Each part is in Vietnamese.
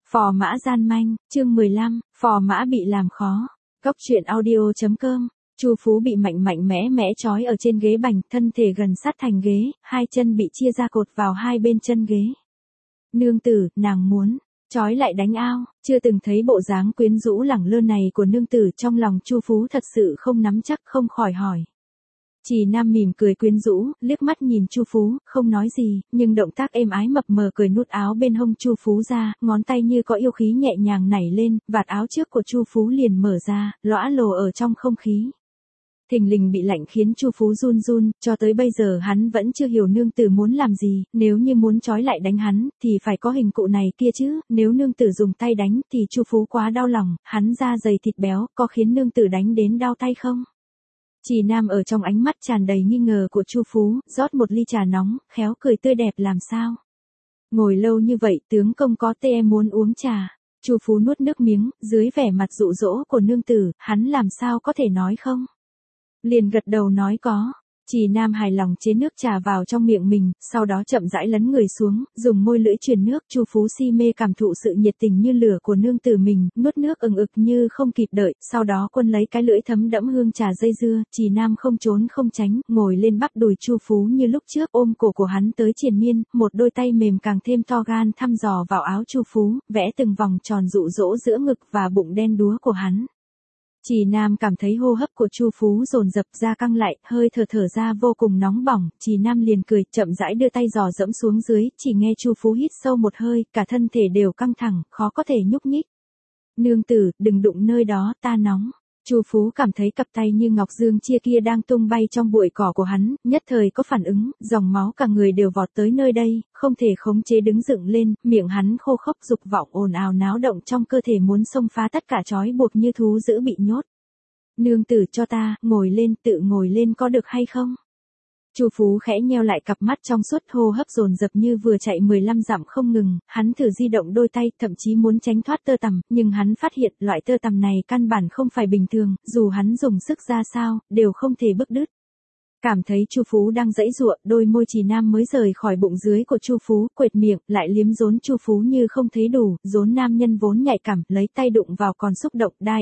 Phò mã gian manh, chương 15, phò mã bị làm khó. Cóc truyện audio.com. Chu Phú bị mạnh mẽ trói ở trên ghế bành, thân thể gần sát thành ghế, hai chân bị chia ra cột vào hai bên chân ghế. Nương tử, nàng muốn trói lại đánh ao. Chưa từng thấy bộ dáng quyến rũ lẳng lơ này của nương tử, trong lòng Chu Phú thật sự không nắm chắc, không khỏi hỏi. Chỉ Nam mỉm cười quyến rũ, liếc mắt nhìn Chu Phú, không nói gì, nhưng động tác êm ái mập mờ cởi nút áo bên hông Chu Phú ra, ngón tay như có yêu khí nhẹ nhàng nảy lên, vạt áo trước của Chu Phú liền mở ra, lõa lồ ở trong không khí. Thình lình bị lạnh khiến Chu Phú run run, cho tới bây giờ hắn vẫn chưa hiểu nương tử muốn làm gì, nếu như muốn trói lại đánh hắn, thì phải có hình cụ này kia chứ, nếu nương tử dùng tay đánh thì Chu Phú quá đau lòng, hắn da dày thịt béo, có khiến nương tử đánh đến đau tay không? Chỉ Nam ở trong ánh mắt tràn đầy nghi ngờ của Chu Phú, rót một ly trà nóng, khéo cười tươi đẹp làm sao? Ngồi lâu như vậy, tướng công có tê em muốn uống trà. Chu Phú nuốt nước miếng, dưới vẻ mặt dụ dỗ của nương tử, hắn làm sao có thể nói không? Liền gật đầu nói có. Chỉ Nam hài lòng chế nước trà vào trong miệng mình, sau đó chậm rãi lấn người xuống, dùng môi lưỡi truyền nước. Chu Phú si mê cảm thụ sự nhiệt tình như lửa của nương tử mình, nuốt nước ừng ực như không kịp đợi, sau đó quân lấy cái lưỡi thấm đẫm hương trà dây dưa. Chỉ Nam không trốn không tránh, ngồi lên bắp đùi Chu Phú như lúc trước, ôm cổ của hắn tới triền miên, một đôi tay mềm càng thêm to gan thăm dò vào áo Chu Phú, vẽ từng vòng tròn dụ dỗ giữa ngực và bụng đen đúa của hắn. Chỉ Nam cảm thấy hô hấp của Chu Phú dồn dập ra căng lại, hơi thở ra vô cùng nóng bỏng, Chỉ Nam liền cười, chậm rãi đưa tay dò dẫm xuống dưới, chỉ nghe Chu Phú hít sâu một hơi, cả thân thể đều căng thẳng, khó có thể nhúc nhích. Nương tử, đừng đụng nơi đó, ta nóng. Chu Phú cảm thấy cặp tay như ngọc dương chia kia đang tung bay trong bụi cỏ của hắn, nhất thời có phản ứng, dòng máu cả người đều vọt tới nơi đây, không thể khống chế đứng dựng lên, miệng hắn khô khốc dục vọng ồn ào náo động trong cơ thể muốn xông phá tất cả trói buộc như thú dữ bị nhốt. Nương tử cho ta, ngồi lên, tự ngồi lên có được hay không? Chu Phú khẽ nheo lại cặp mắt trong suốt, hô hấp dồn dập như vừa chạy 15 dặm không ngừng, hắn thử di động đôi tay, thậm chí muốn tránh thoát tơ tằm, nhưng hắn phát hiện loại tơ tằm này căn bản không phải bình thường, dù hắn dùng sức ra sao, đều không thể bứt đứt. Cảm thấy Chu Phú đang giãy giụa, đôi môi Chỉ Nam mới rời khỏi bụng dưới của Chu Phú, quệt miệng, lại liếm rốn Chu Phú như không thấy đủ, rốn nam nhân vốn nhạy cảm, lấy tay đụng vào còn xúc động, đai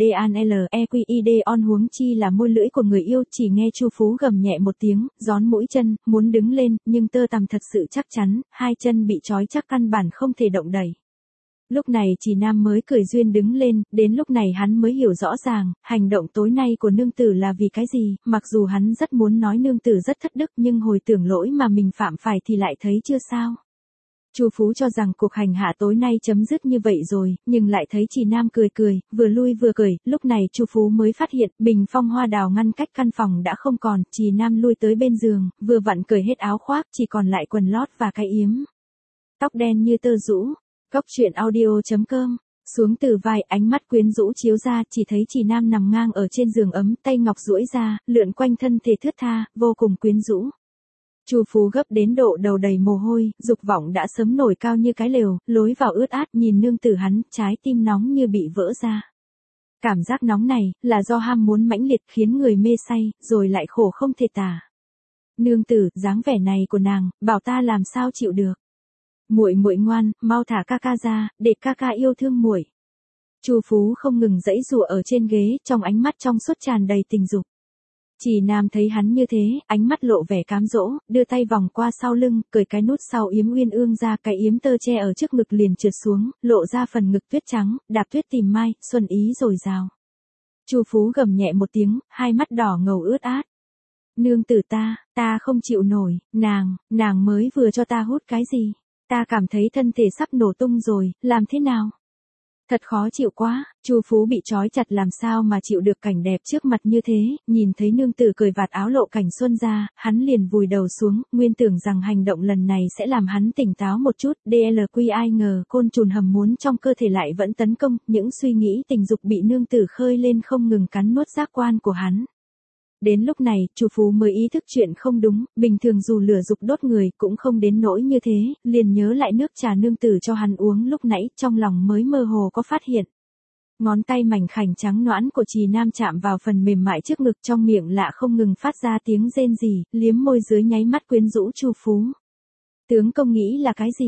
NDANLEQID on huống chi là môi lưỡi của người yêu, chỉ nghe Chu Phú gầm nhẹ một tiếng, gión mũi chân, muốn đứng lên, nhưng tơ tằm thật sự chắc chắn, hai chân bị trói chắc căn bản không thể động đẩy. Lúc này Chỉ Nam mới cười duyên đứng lên, đến lúc này hắn mới hiểu rõ ràng, hành động tối nay của nương tử là vì cái gì, mặc dù hắn rất muốn nói nương tử rất thất đức nhưng hồi tưởng lỗi mà mình phạm phải thì lại thấy chưa sao. Chu Phú cho rằng cuộc hành hạ tối nay chấm dứt như vậy rồi, nhưng lại thấy Chỉ Nam cười, vừa lui vừa cười, lúc này Chu Phú mới phát hiện, bình phong hoa đào ngăn cách căn phòng đã không còn, Chỉ Nam lui tới bên giường, vừa vặn cởi hết áo khoác, chỉ còn lại quần lót và cái yếm. Tóc đen như tơ rũ. Cóc truyện audio.com. Xuống từ vai, ánh mắt quyến rũ chiếu ra, chỉ thấy Chỉ Nam nằm ngang ở trên giường ấm, tay ngọc duỗi ra, lượn quanh thân thể thướt tha, vô cùng quyến rũ. Chu Phú gấp đến độ đầu đầy mồ hôi, dục vọng đã sớm nổi cao như cái lều, lối vào ướt át, nhìn nương tử hắn, trái tim nóng như bị vỡ ra. Cảm giác nóng này, là do ham muốn mãnh liệt khiến người mê say, rồi lại khổ không thể tả. Nương tử, dáng vẻ này của nàng, bảo ta làm sao chịu được. Muội ngoan, mau thả ca ca ra, để ca ca yêu thương muội. Chu Phú không ngừng giãy giụa ở trên ghế, trong ánh mắt trong suốt tràn đầy tình dục. Chỉ Nam thấy hắn như thế, ánh mắt lộ vẻ cám dỗ, đưa tay vòng qua sau lưng, cởi cái nút sau yếm uyên ương ra, cái yếm tơ che ở trước ngực liền trượt xuống, lộ ra phần ngực tuyết trắng, đạp tuyết tìm mai, xuân ý dồi dào. Chu Phú gầm nhẹ một tiếng, hai mắt đỏ ngầu ướt át. Nương tử ta không chịu nổi, nàng mới vừa cho ta hút cái gì? Ta cảm thấy thân thể sắp nổ tung rồi, làm thế nào? Thật khó chịu quá, Chu Phú bị trói chặt làm sao mà chịu được cảnh đẹp trước mặt như thế, nhìn thấy nương tử cởi vạt áo lộ cảnh xuân ra, hắn liền vùi đầu xuống, nguyên tưởng rằng hành động lần này sẽ làm hắn tỉnh táo một chút, ai ngờ côn trùng hầm muốn trong cơ thể lại vẫn tấn công, những suy nghĩ tình dục bị nương tử khơi lên không ngừng cắn nuốt giác quan của hắn. Đến lúc này, Chu Phú mới ý thức chuyện không đúng, bình thường dù lửa dục đốt người cũng không đến nỗi như thế, liền nhớ lại nước trà nương tử cho hắn uống lúc nãy, trong lòng mới mơ hồ có phát hiện. Ngón tay mảnh khảnh trắng nõn của Chỉ Nam chạm vào phần mềm mại trước ngực, trong miệng lạ không ngừng phát ra tiếng rên rỉ, liếm môi dưới nháy mắt quyến rũ Chu Phú. Tướng công nghĩ là cái gì?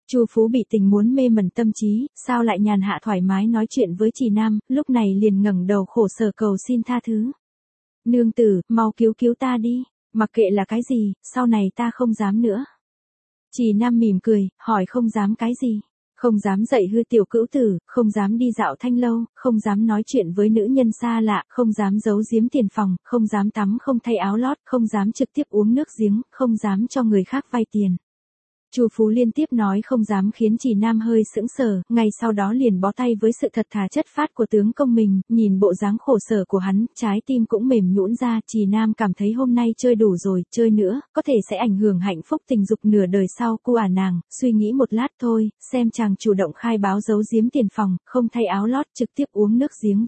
Chu Phú bị tình muốn mê mẩn tâm trí, sao lại nhàn hạ thoải mái nói chuyện với Trì Nam, lúc này liền ngẩng đầu khổ sở cầu xin tha thứ. Nương tử, mau cứu cứu ta đi, mặc kệ là cái gì, sau này ta không dám nữa. Trì Nam mỉm cười, hỏi không dám cái gì. Không dám dạy hư tiểu cữu tử, không dám đi dạo thanh lâu, không dám nói chuyện với nữ nhân xa lạ, không dám giấu giếm tiền phòng, không dám tắm không thay áo lót, không dám trực tiếp uống nước giếng, không dám cho người khác vay tiền. Chu Phú liên tiếp nói không dám khiến Trì Nam hơi sững sờ, ngay sau đó liền bó tay với sự thật thà chất phác của tướng công mình, nhìn bộ dáng khổ sở của hắn, trái tim cũng mềm nhũn ra, Trì Nam cảm thấy hôm nay chơi đủ rồi, chơi nữa, có thể sẽ ảnh hưởng hạnh phúc tình dục nửa đời sau, cô nàng, suy nghĩ một lát thôi, xem chàng chủ động khai báo giấu giếm tiền phòng, không thay áo lót, trực tiếp uống nước giếng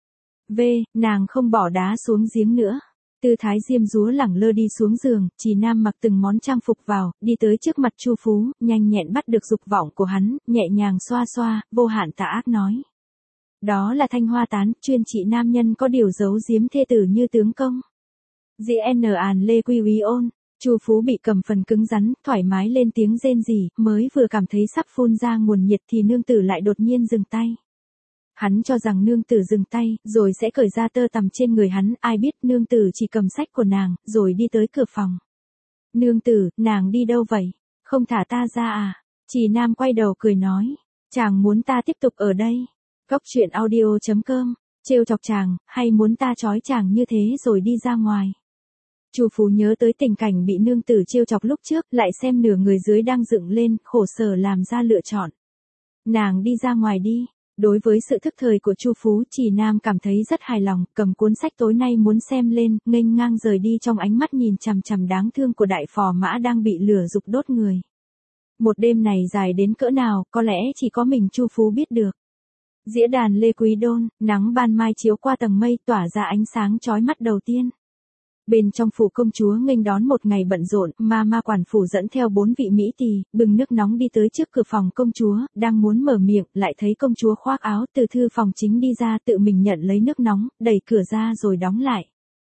về. Nàng không bỏ đá xuống giếng nữa. Tư thái diêm dúa lẳng lơ đi xuống giường, Trì Nam mặc từng món trang phục vào, đi tới trước mặt Chu Phú, nhanh nhẹn bắt được dục vọng của hắn, nhẹ nhàng xoa xoa, vô hạn tà ác nói. Đó là thanh hoa tán, chuyên trị nam nhân có điều giấu giếm thê tử như tướng công. Diễn àn lê quy úy ôn, Chu Phú bị cầm phần cứng rắn, thoải mái lên tiếng rên rỉ, mới vừa cảm thấy sắp phun ra nguồn nhiệt thì nương tử lại đột nhiên dừng tay. Hắn cho rằng nương tử dừng tay, rồi sẽ cởi ra tơ tằm trên người hắn, ai biết nương tử chỉ cầm sách của nàng, rồi đi tới cửa phòng. Nương tử, nàng đi đâu vậy? Không thả ta ra à? Trì Nam quay đầu cười nói, chàng muốn ta tiếp tục ở đây. Cốc truyện audio.com, trêu chọc chàng, hay muốn ta trói chàng như thế rồi đi ra ngoài. Chu Phú nhớ tới tình cảnh bị nương tử trêu chọc lúc trước, lại xem nửa người dưới đang dựng lên, khổ sở làm ra lựa chọn. Nàng đi ra ngoài đi. Đối với sự thức thời của Chu Phú, Trì Nam cảm thấy rất hài lòng, cầm cuốn sách tối nay muốn xem lên, nghênh ngang rời đi trong ánh mắt nhìn chằm chằm đáng thương của đại phò mã đang bị lửa dục đốt người. Một đêm này dài đến cỡ nào, có lẽ chỉ có mình Chu Phú biết được. Dĩa đàn Lê Quý Đôn, nắng ban mai chiếu qua tầng mây tỏa ra ánh sáng chói mắt đầu tiên. Bên trong phủ công chúa nghênh đón một ngày bận rộn, ma quản phủ dẫn theo 4 vị mỹ tỳ, bưng nước nóng đi tới trước cửa phòng công chúa, đang muốn mở miệng, lại thấy công chúa khoác áo từ thư phòng chính đi ra tự mình nhận lấy nước nóng, đẩy cửa ra rồi đóng lại.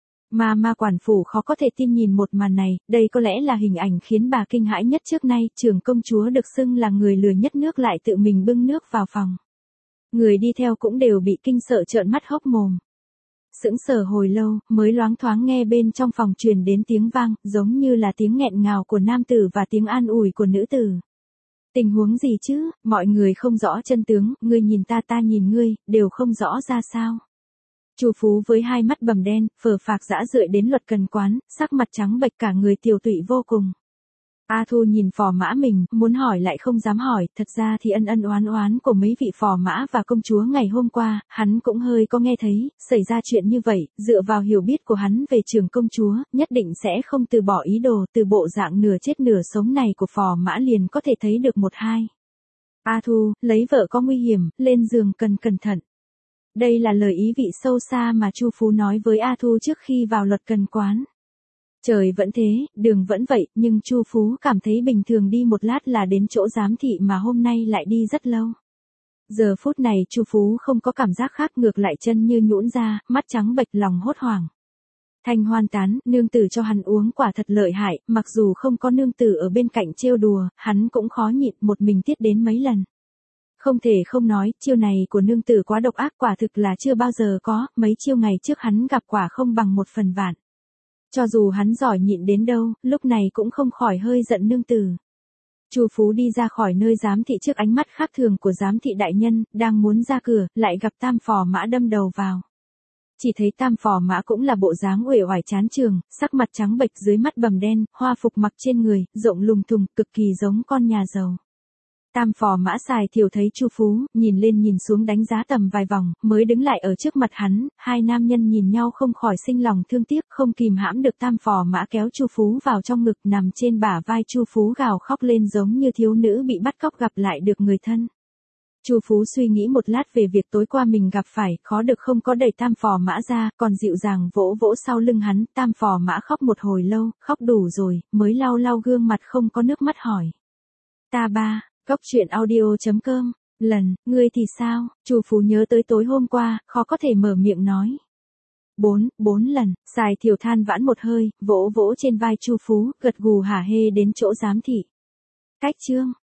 Ma quản phủ khó có thể tin nhìn một màn này, đây có lẽ là hình ảnh khiến bà kinh hãi nhất trước nay, trưởng công chúa được xưng là người lừa nhất nước lại tự mình bưng nước vào phòng. Người đi theo cũng đều bị kinh sợ trợn mắt hốc mồm. Sững sờ hồi lâu, mới loáng thoáng nghe bên trong phòng truyền đến tiếng vang, giống như là tiếng nghẹn ngào của nam tử và tiếng an ủi của nữ tử. Tình huống gì chứ, mọi người không rõ chân tướng, ngươi nhìn ta ta nhìn ngươi, đều không rõ ra sao. Chu Phú với hai mắt bầm đen, phờ phạc dã rượi đến luật cần quán, sắc mặt trắng bệch cả người tiều tụy vô cùng. A Thu nhìn phò mã mình, muốn hỏi lại không dám hỏi, thật ra thì ân oán của mấy vị phò mã và công chúa ngày hôm qua, hắn cũng hơi có nghe thấy, xảy ra chuyện như vậy, dựa vào hiểu biết của hắn về trường công chúa, nhất định sẽ không từ bỏ ý đồ, từ bộ dạng nửa chết nửa sống này của phò mã liền có thể thấy được một hai. A Thu, lấy vợ có nguy hiểm, lên giường cần cẩn thận. Đây là lời ý vị sâu xa mà Chu Phú nói với A Thu trước khi vào luật cần quán. Trời vẫn thế, đường vẫn vậy, nhưng Chu Phú cảm thấy bình thường đi một lát là đến chỗ giám thị mà hôm nay lại đi rất lâu. Giờ phút này Chu Phú không có cảm giác khác, ngược lại chân như nhũn ra, mắt trắng bệch, lòng hốt hoảng. Thanh hoan tán, nương tử cho hắn uống quả thật lợi hại, mặc dù không có nương tử ở bên cạnh trêu đùa, hắn cũng khó nhịn một mình tiết đến mấy lần. Không thể không nói, chiêu này của nương tử quá độc ác, quả thực là chưa bao giờ có, mấy chiêu ngày trước hắn gặp quả không bằng 1/1000. Cho dù hắn giỏi nhịn đến đâu, lúc này cũng không khỏi hơi giận nương tử. Chu Phú đi ra khỏi nơi giám thị trước ánh mắt khác thường của giám thị đại nhân, đang muốn ra cửa, lại gặp tam phò mã đâm đầu vào. Chỉ thấy tam phò mã cũng là bộ dáng uể oải chán trường, sắc mặt trắng bệch dưới mắt bầm đen, hoa phục mặc trên người, rộng lùng thùng, cực kỳ giống con nhà giàu. Tam phò mã xài thiểu thấy Chu Phú, nhìn lên nhìn xuống đánh giá tầm vài vòng, mới đứng lại ở trước mặt hắn, hai nam nhân nhìn nhau không khỏi sinh lòng thương tiếc, không kìm hãm được tam phò mã kéo Chu Phú vào trong ngực, nằm trên bả vai Chu Phú gào khóc lên giống như thiếu nữ bị bắt cóc gặp lại được người thân. Chu Phú suy nghĩ một lát về việc tối qua mình gặp phải, khó được không có đẩy tam phò mã ra, còn dịu dàng vỗ vỗ sau lưng hắn, tam phò mã khóc một hồi lâu, khóc đủ rồi, mới lau lau gương mặt không có nước mắt hỏi. Ta ba. Cốc truyện audio.com, ngươi thì sao? Chu Phú nhớ tới tối hôm qua, khó có thể mở miệng nói. 4 lần, xài thiểu than vãn một hơi, vỗ vỗ trên vai Chu Phú, gật gù hả hê đến chỗ giám thị. Cách chương.